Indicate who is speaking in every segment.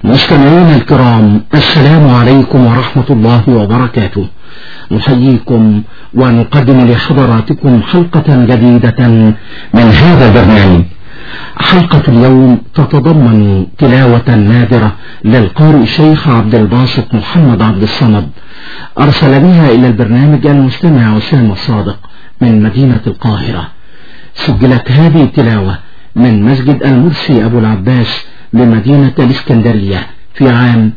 Speaker 1: مستمعينا الكرام، السلام عليكم ورحمة الله وبركاته. نحييكم ونقدم لحضراتكم حلقة جديدة من هذا البرنامج. حلقة اليوم تتضمن تلاوة نادرة للقارئ الشيخ عبد الباسط محمد عبد الصمد، أرسل بها إلى البرنامج المستمع أسامة الصادق من مدينة القاهرة. سجلت هذه التلاوة من مسجد المرسي أبو العباس بمدينة الإسكندرية في عام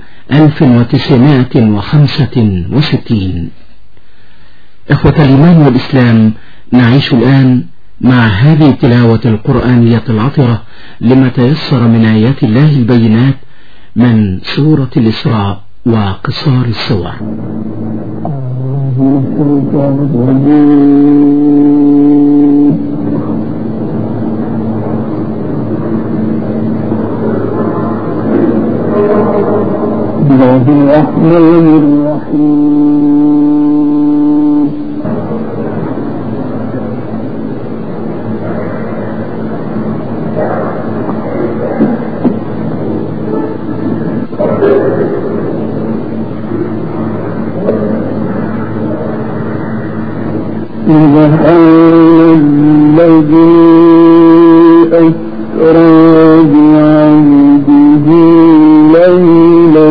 Speaker 1: 1965. إخوة الإيمان والإسلام، نعيش الآن مع هذه التلاوة القرآنية العطرة لما تيسر من آيات الله البينات من سورة الإسراء وقصار السور.
Speaker 2: الله الرحمن الرحيم. سبحان الذي أسرى بعبده ليلا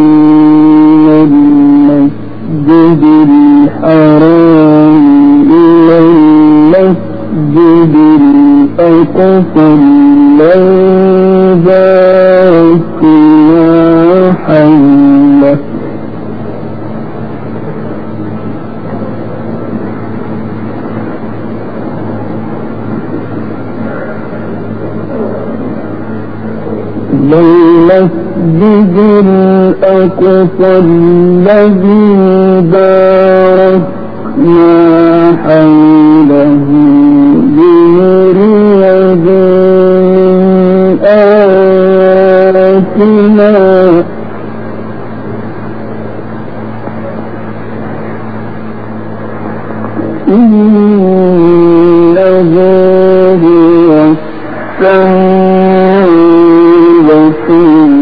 Speaker 2: المسجد الحرام إلى المسجد الأقصى الذي باركنا حوله المسجد الأقصى الذي باركنا حوله لنريه من آياتنا إنه هو السميع البصير.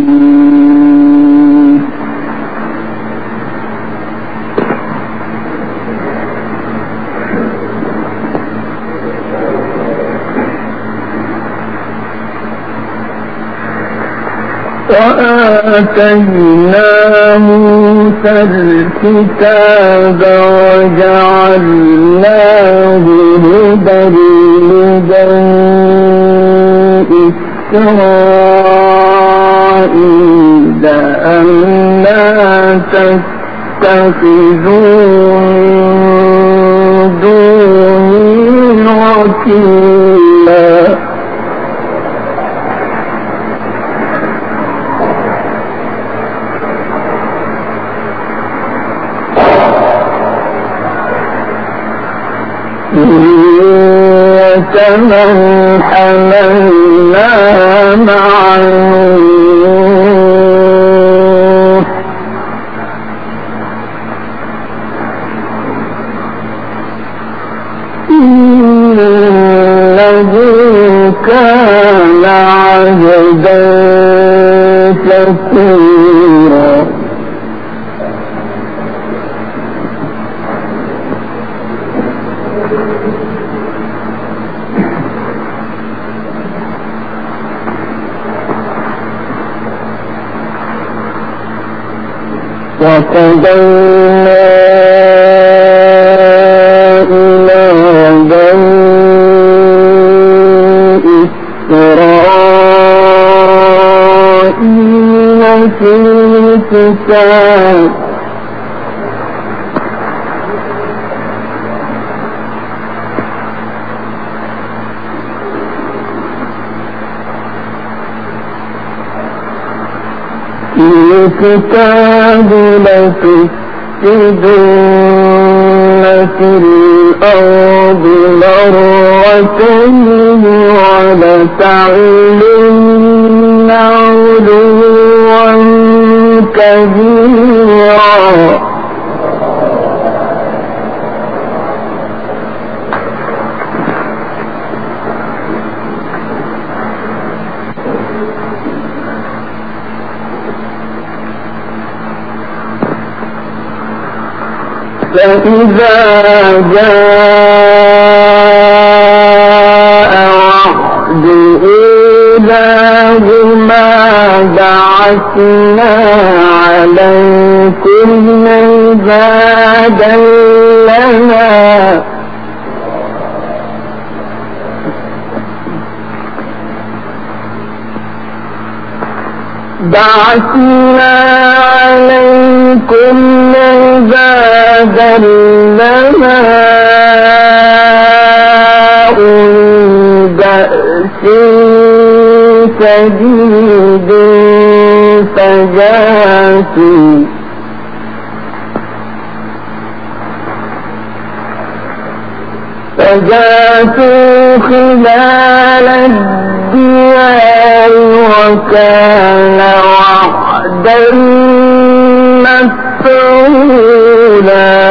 Speaker 2: وآتينا موسى الكتاب وجعلناه هدى لبني إسرائيل ألا تتخذوا من دوني وكيلا. من حملنا مع نوح إنه كان عبدا شكورا. وقضينا إلى بني إسرائيل في الكتاب لتفسدن في الأرض مرتين ولتعلن علوا كبيرا. فإذا جاء وعد أولاهما بعثنا عليكم عبادا لنا لنا أولي بأس شديد فجاسوا خلال الديار وكان وعدا مفعولا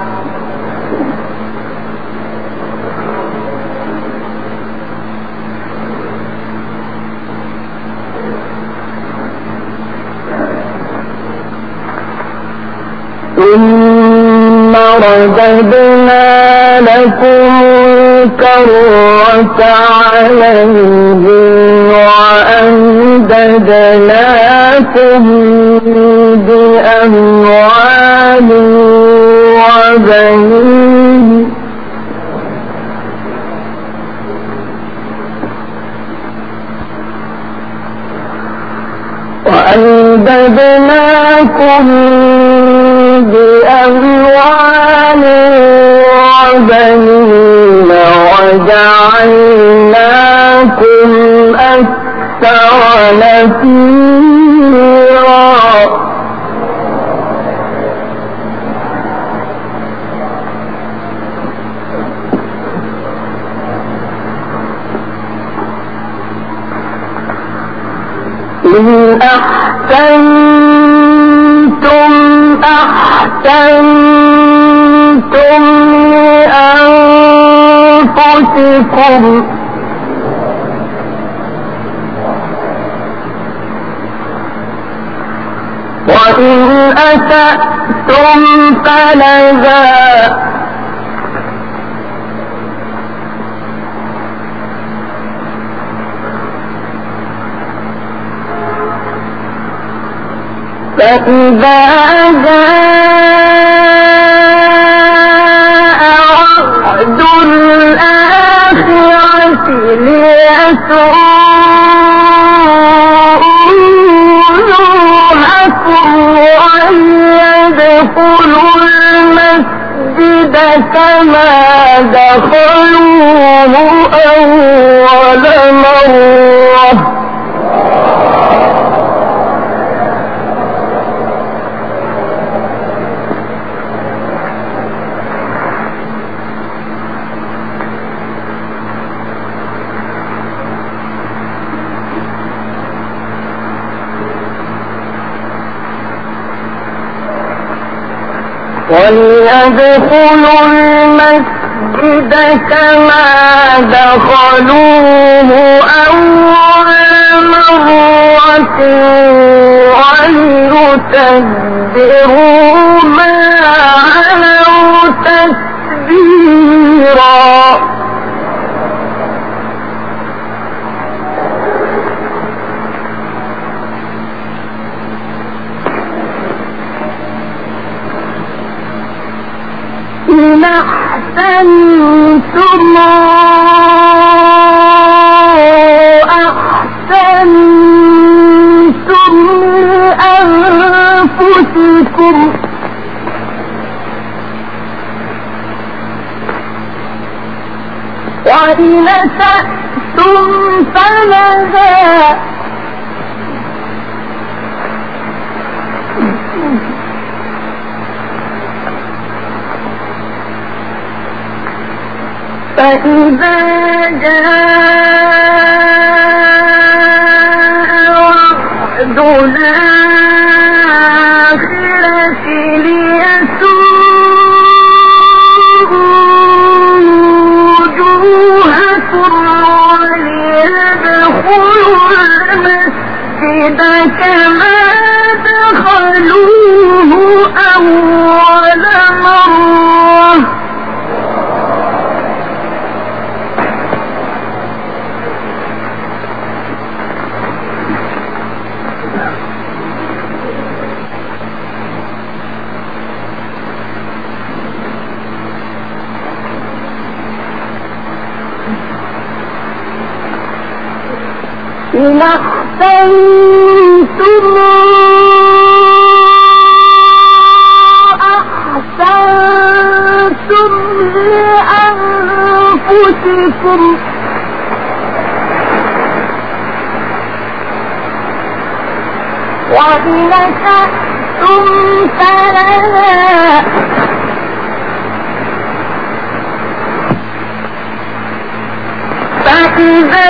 Speaker 2: ثم رددنا لكم الكرة عليهم وأمددناكم بأموال وبنين بأموال وبنين وجعلناكم أكثر نفيرا إن أحسنتم لأنفسكم وإن أسأتم فلها فإذا جاء وعد الآخرة ليسوءوا وجوهكم وليدخلوا المسجد كما دخلوه أول مرة وليدخلوا المسجد كما دخلوه أول مرة وليتبروا ما علوا تتبيرا إن أحسنتم لأنفسكم وإن أسأتم فلها فإذا جاء وعد الآخرة ليسوءوا وجوهكم وليدخلوا المسجد كما دخلوه أول مرة إن أحسنتم أحسنتم لأنفسكم وإن أسأتم فلها فإذا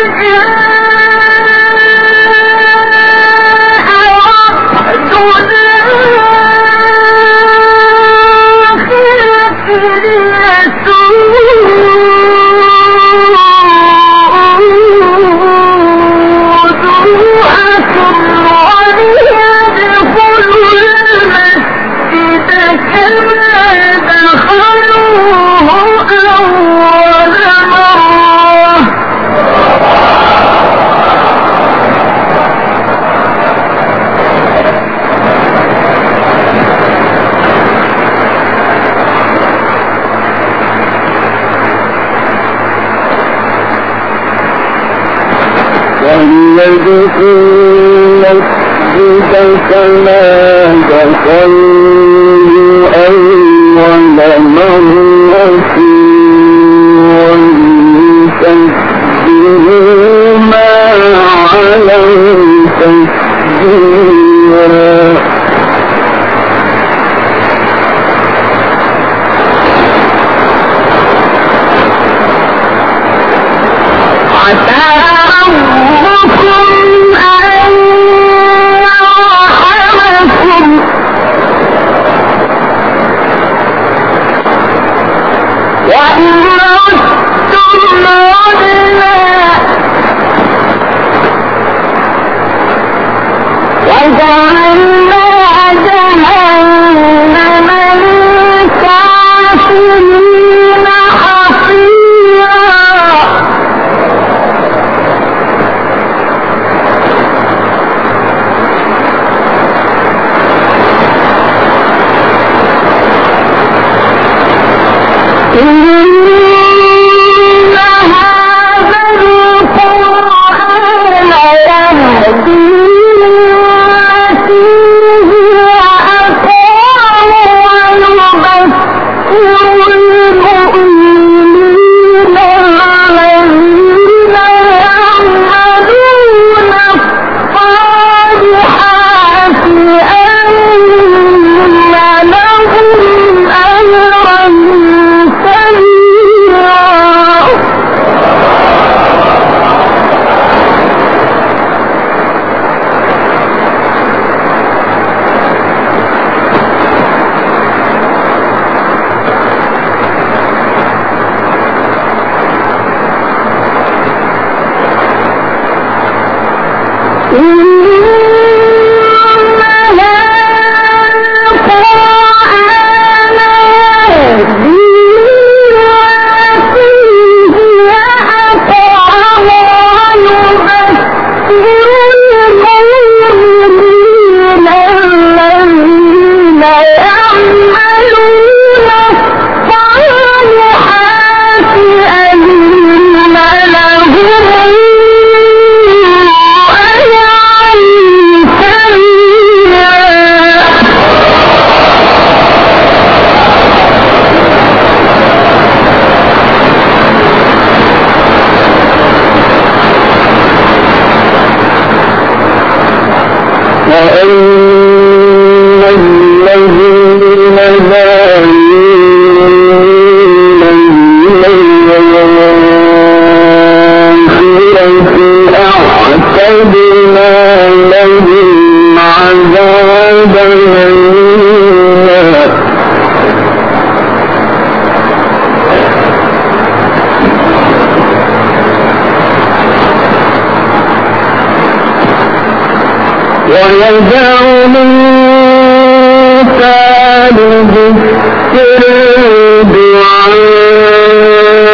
Speaker 3: يدخل المسجد كما دخلوا أول مرة وليكبروا ما علوا تكبيرا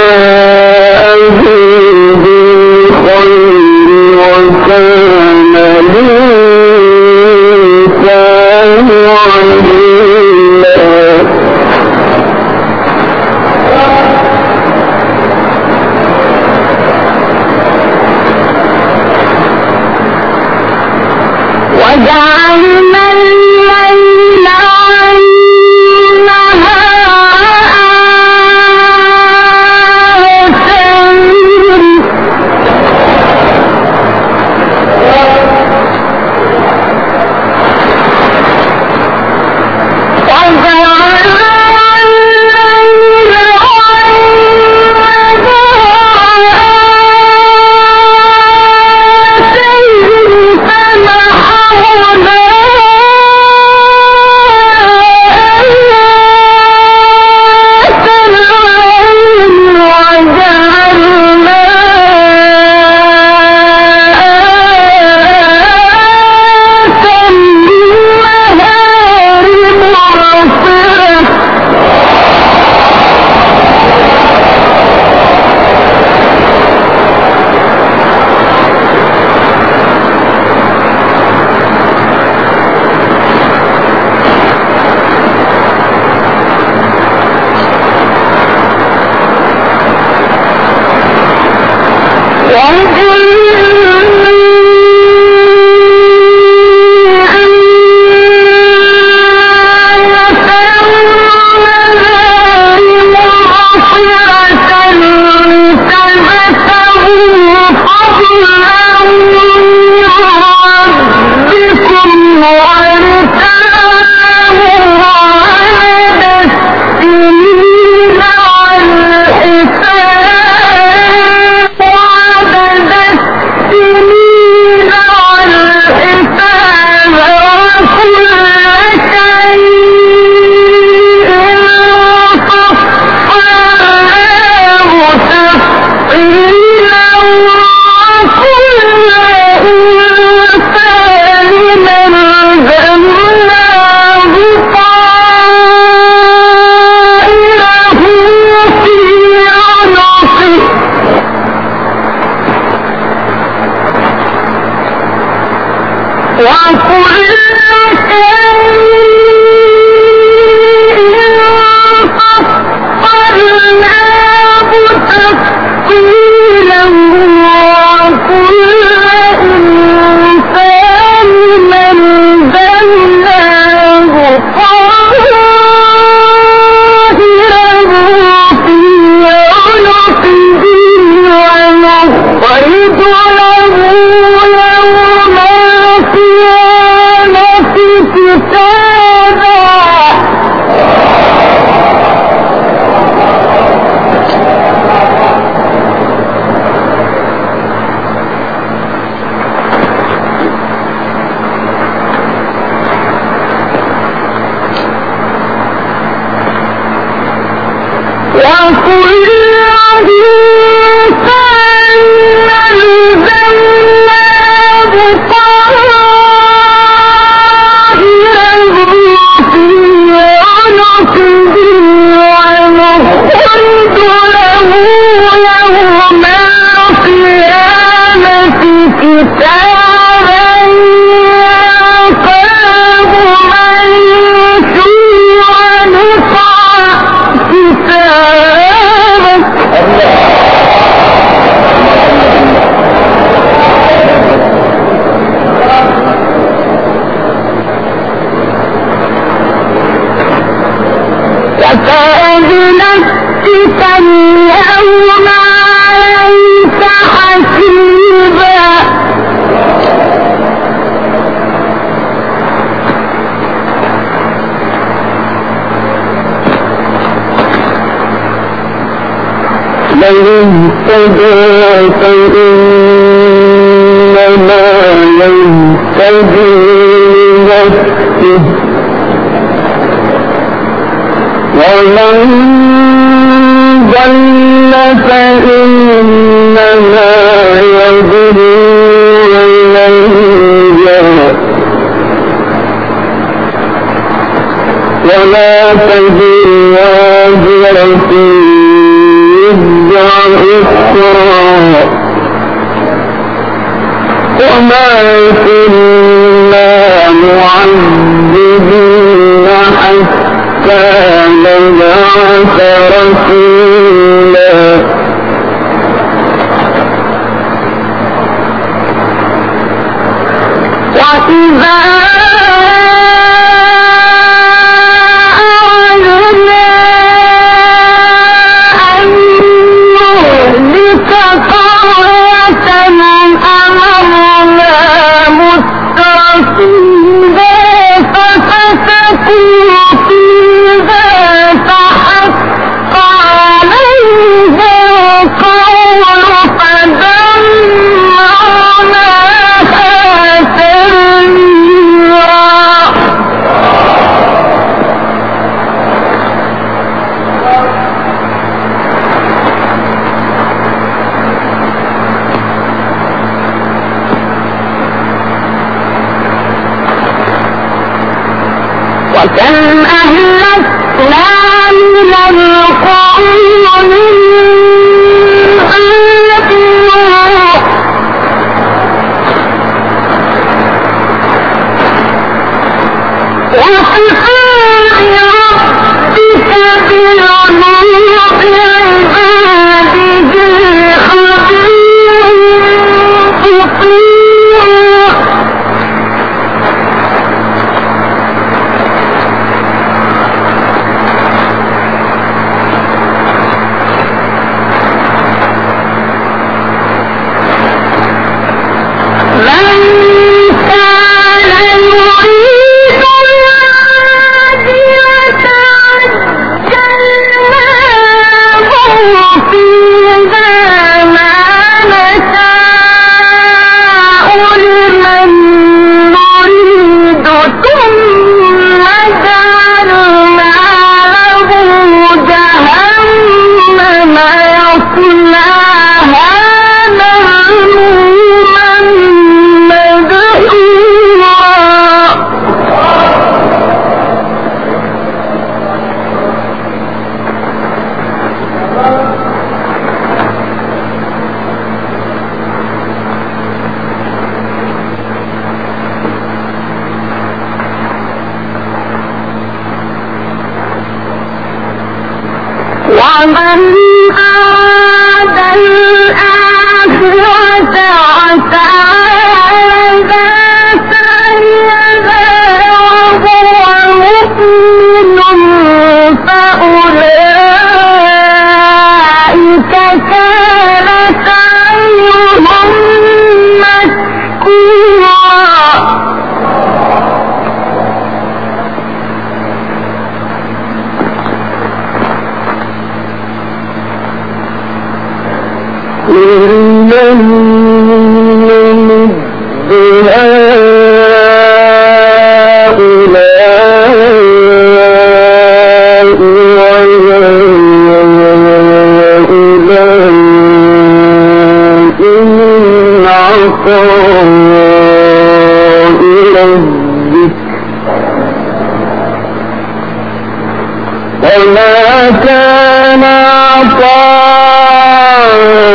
Speaker 3: وكان الإنسان عليما
Speaker 2: وجعلنا الليل
Speaker 3: من اهتدى فإنما يهتدي لنفسه ومن ضل فإنما يضل عليها ولا تزر وازرة أخرى وما كنا معذبين حتى نبعث رسولا وإذا أردنا أن نهلك قرية أمرنا مترفيها ففسقوا فيها فحق عليها القول فدمرناها تدميرا. وكم أهلكنا من القرون من بعد نوح وكفى بربك بذنوب عباده خبيرا بصيرا. ومن أراد الآخرة وسعى سعيها وهو مؤمن فأولئك كان سعيهم مشكورا. وما كان عطاء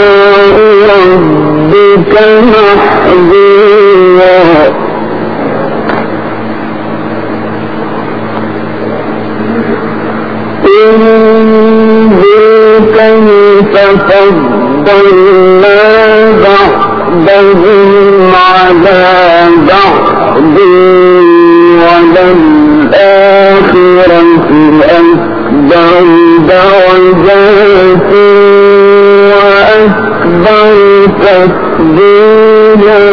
Speaker 3: ربك محظورا. انظر كيف فضلنا بعضهم على بعض وللآخرة أكبر درجات وأكبر تفضيلا.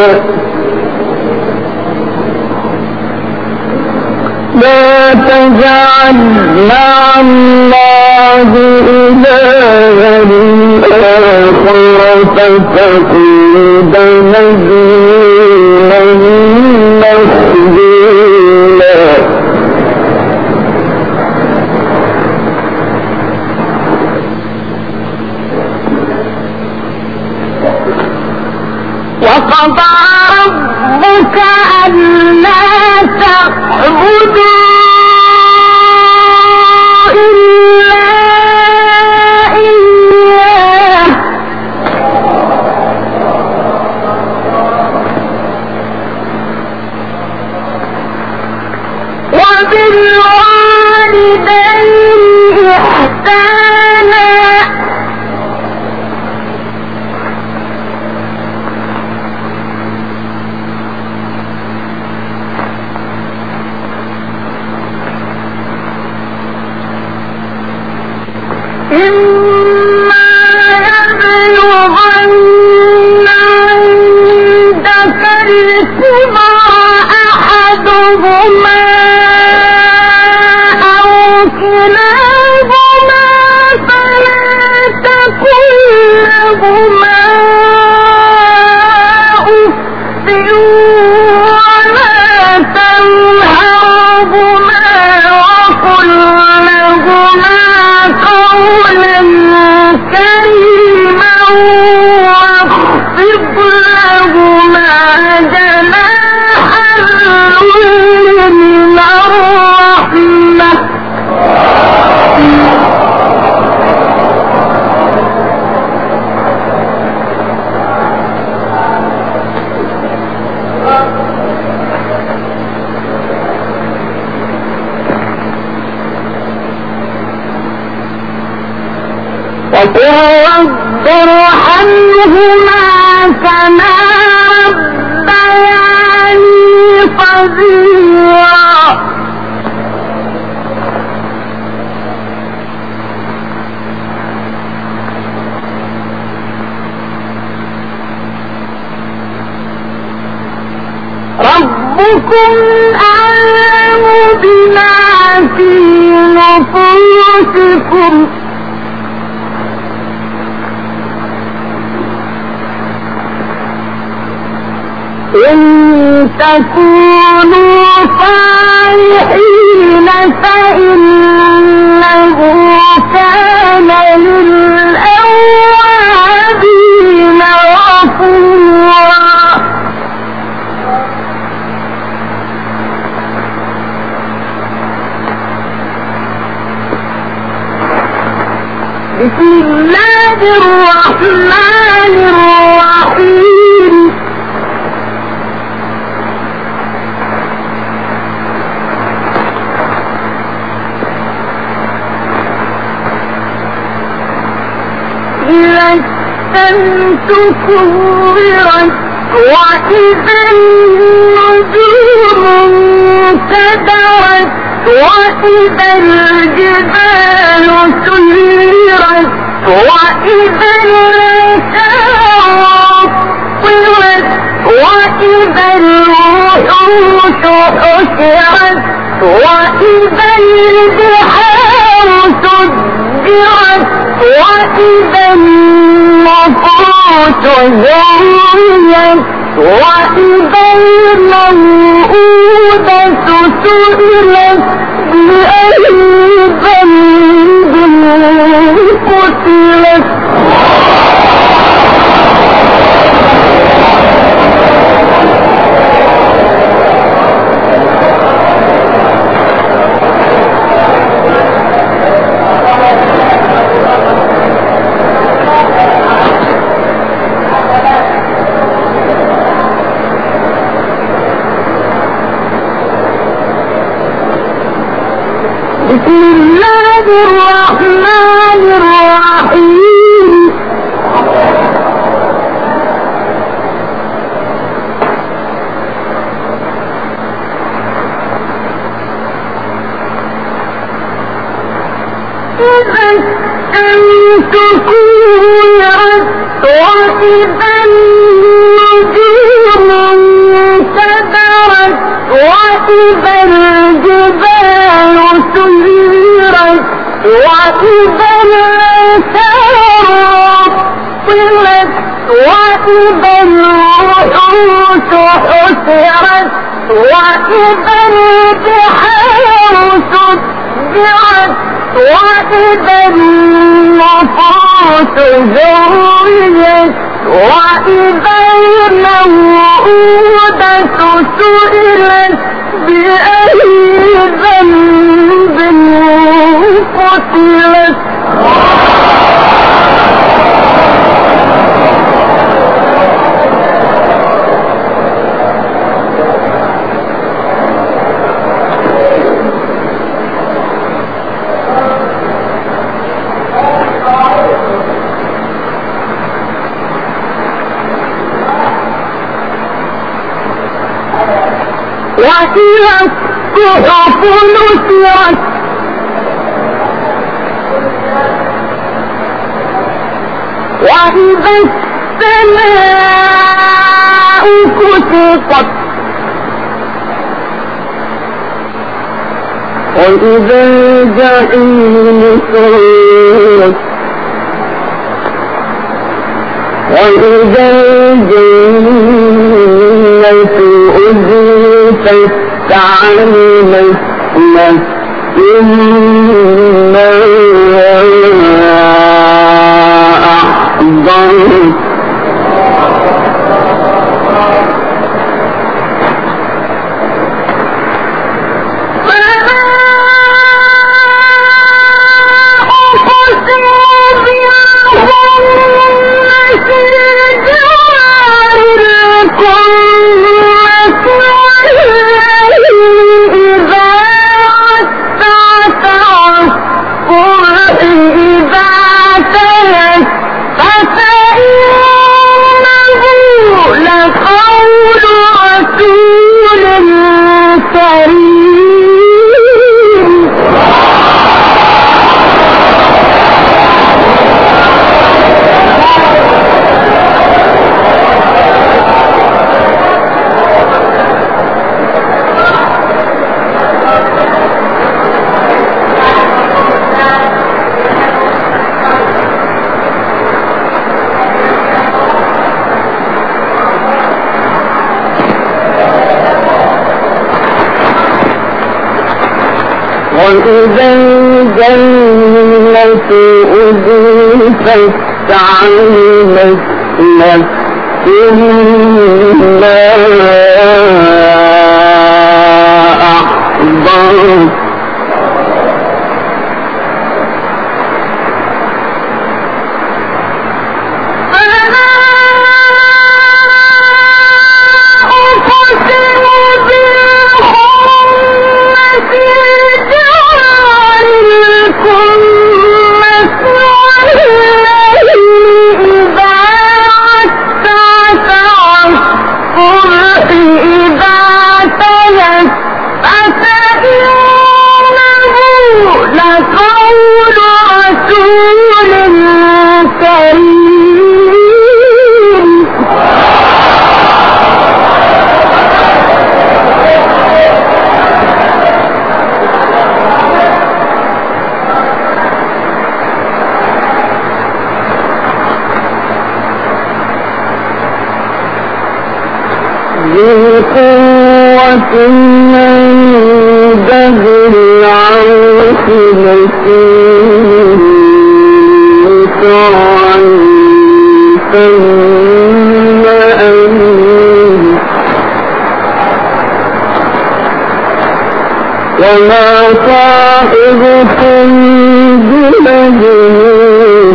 Speaker 3: لا تجعل مع الله إلها آخر فتقعد مذموما مخذولا. وقضى ربك ألا تعبدوا إلا إياه بهتانا إما يبلغن عندك الكبر أحدهما أو كلاهما فلا تقل لهما أف ولا تنهرهما وقل لهما قولا كريما واخفض لهما جناح الذل من الرحمة وقل رب ارحمهما كما ربياني صغيرا ربكم أعلم بما في نفوسكم إن تكونوا صالحين فإنه كان للأوابين غفورا بسم الله الرحمن الرحيم إذا الشمس كورت وإذا النجوم انكدرت وإذا الجبال سيرت وإذا العشار طلت وإذا الوحوش حشرت وإذا البحار سجرت وإذا النفوس زوجت وإذا الموءودة سئلت بأي ذنب قتلت بسم الله الرحمن الرحيم إذا الشمس كورت وإذا النجوم انكدرت وإذا الجبال سيرت وإذا العشار طلت وإذا الوحوش حشرت وإذا البحار سجرت وإذا النفوس زوجت وإذا الموءودة سئلت بأي ذنب قتلت وإذا الصحف نشرت وإذا السماء كشطت وإذا الجحيم سعرت وإذا الجنة أزلفت علمت نفس ما أحضرت وإذا الجنة أزلفت علمت نفس ما أحضرت قوة عند ذي العرش مكين مطاع ثم أمين وما صاحبكم بمجنون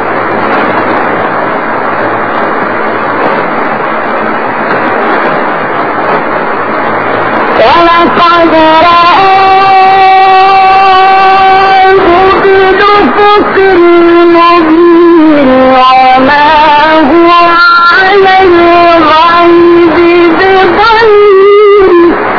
Speaker 3: ولقد رآه بالأفق المبين وما هو على الغيب بضنين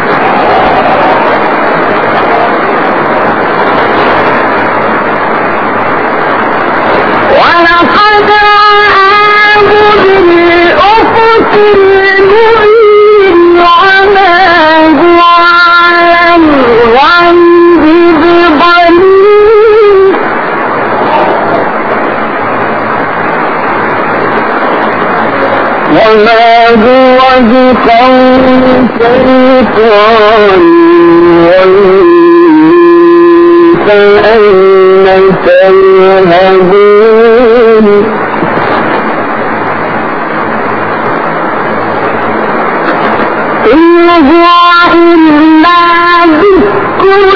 Speaker 3: ولقد رآه بالأفق المبين وما هو على الغيب بضنين وما هو بقول شيطان فأين تذهبون إن هو إلا ذكر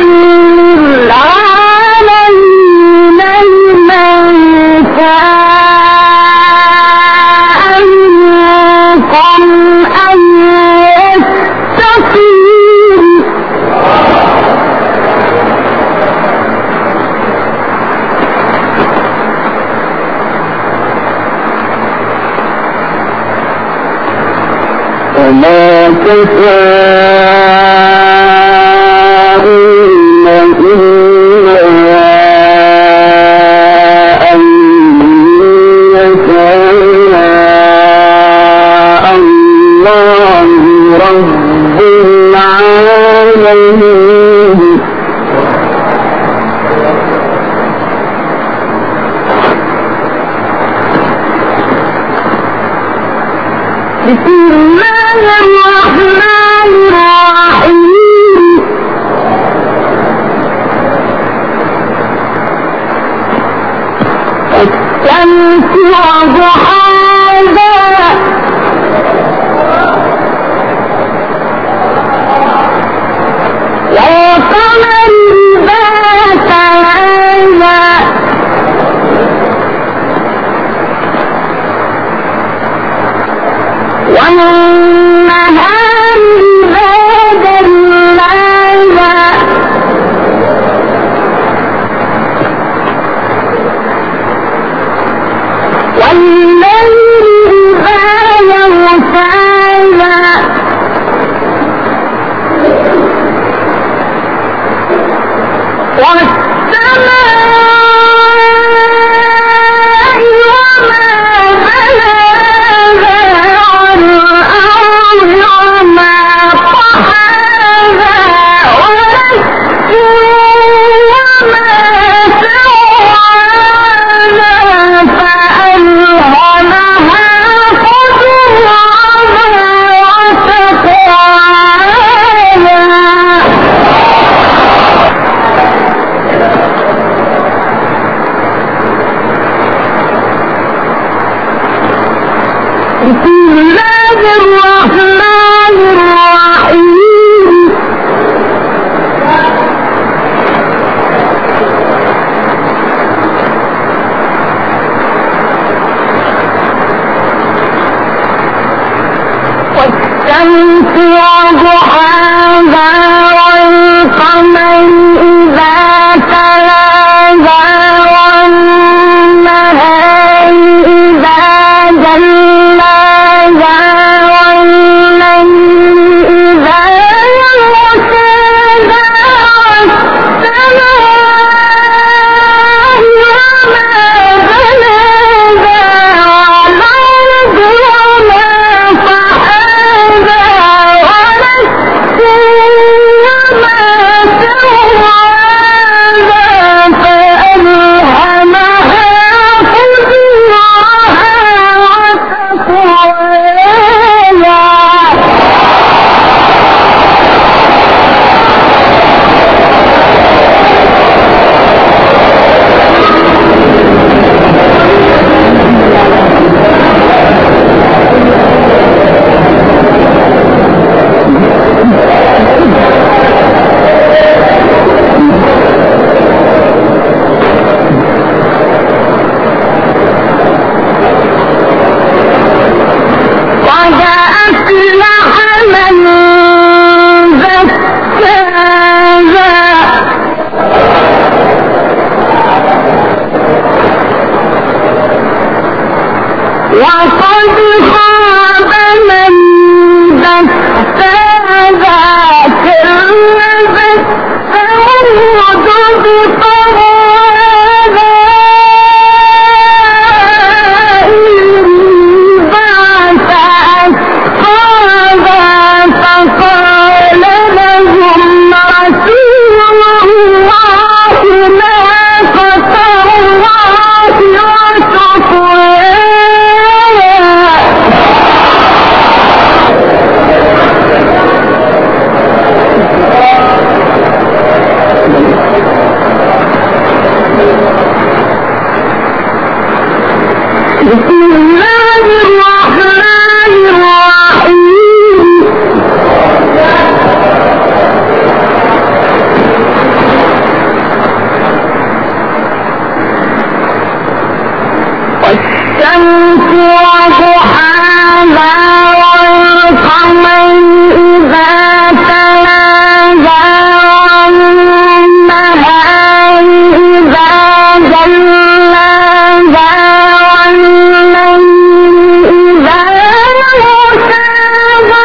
Speaker 3: للعالمين لمن شاء منكم أن يستقيم وما تشاءون بسم الله الرحمن الرحيم الشمس وضحاها والقمر إذا تلاها والنهار إذا جلاها والليل إذا يغشاها والسماء وما بناها والأرض وما طحاها ونفس وما سواها فألهمها فجورها وتقواها بسم الله الرحمن الرحيم والشمس وضحاها والقمر إذا تلاها والنهار إذا جلاها والليل إذا يغشاها والسماء وما بناها والأرض وما طحاها ونفس وما سواها فألهمها فجورها وتقواها قد أفلح من زكاها وقد خاب من دساها كذبت ثمود بطغواها بعث أشقاها فقال لهم رسول الله ناقة الله وسقياها بسم الله الرحمن الرحيم والشمس وضحاها والقمر إذا تلاها والنهار إذا جلاها والليل إذا يغشاها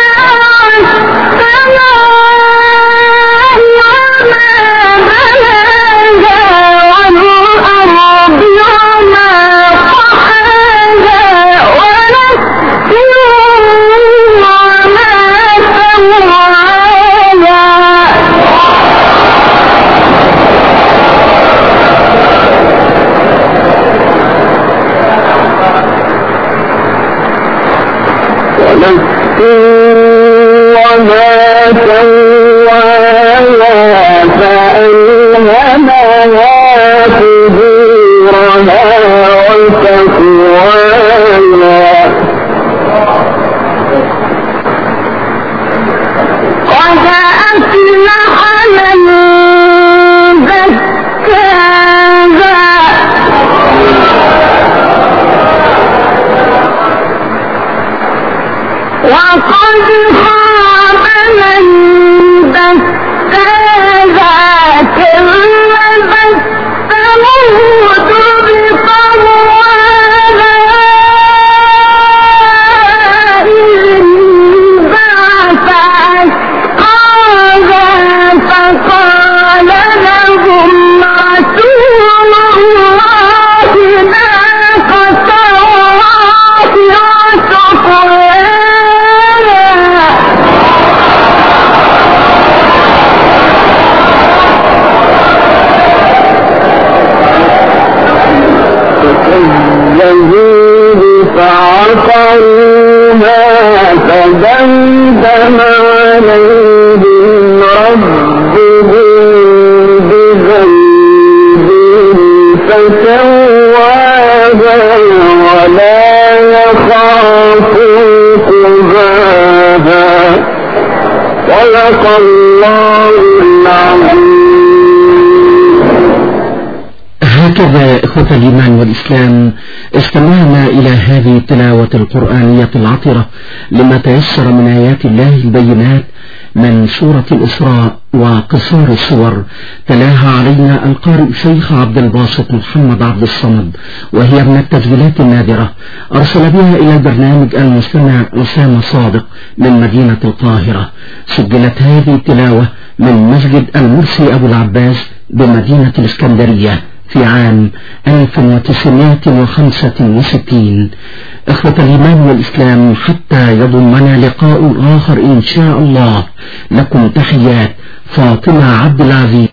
Speaker 3: والسماء وما بناها والأرض وما طحاها ونفس فألهمها فجورها وتقواها قد أفلح من زكاها وقد خاب من دساها كذبت ثمود بطغواها إذ انبعث أشقاها فقال لهم رسول الله ناقة الله وسقياها فكذبوه فعقروها فدمدم عليهم ربهم بذنبهم فسواها ولا يخاف عقباها صدق الله العظيم.
Speaker 1: هكذا إخوة الإيمان والإسلام استمعنا إلى هذه التلاوة القرآنية العطرة لما تيسر من آيات الله البينات من سورة الإسراء وقصار السور، تلاها علينا القارئ شيخ عبد الباسط محمد عبد الصمد، وهي من التسجيلات النادرة أرسل بها إلى البرنامج المستمع أسامة صادق من مدينة القاهرة. سجلت هذه التلاوة من مسجد المرسي أبو العباس بمدينة الإسكندرية في عام 1965. إخوة الإيمان والإسلام، حتى يضمنا لقاء آخر إن شاء الله، لكم تحيات فاطمة عبد العزيز.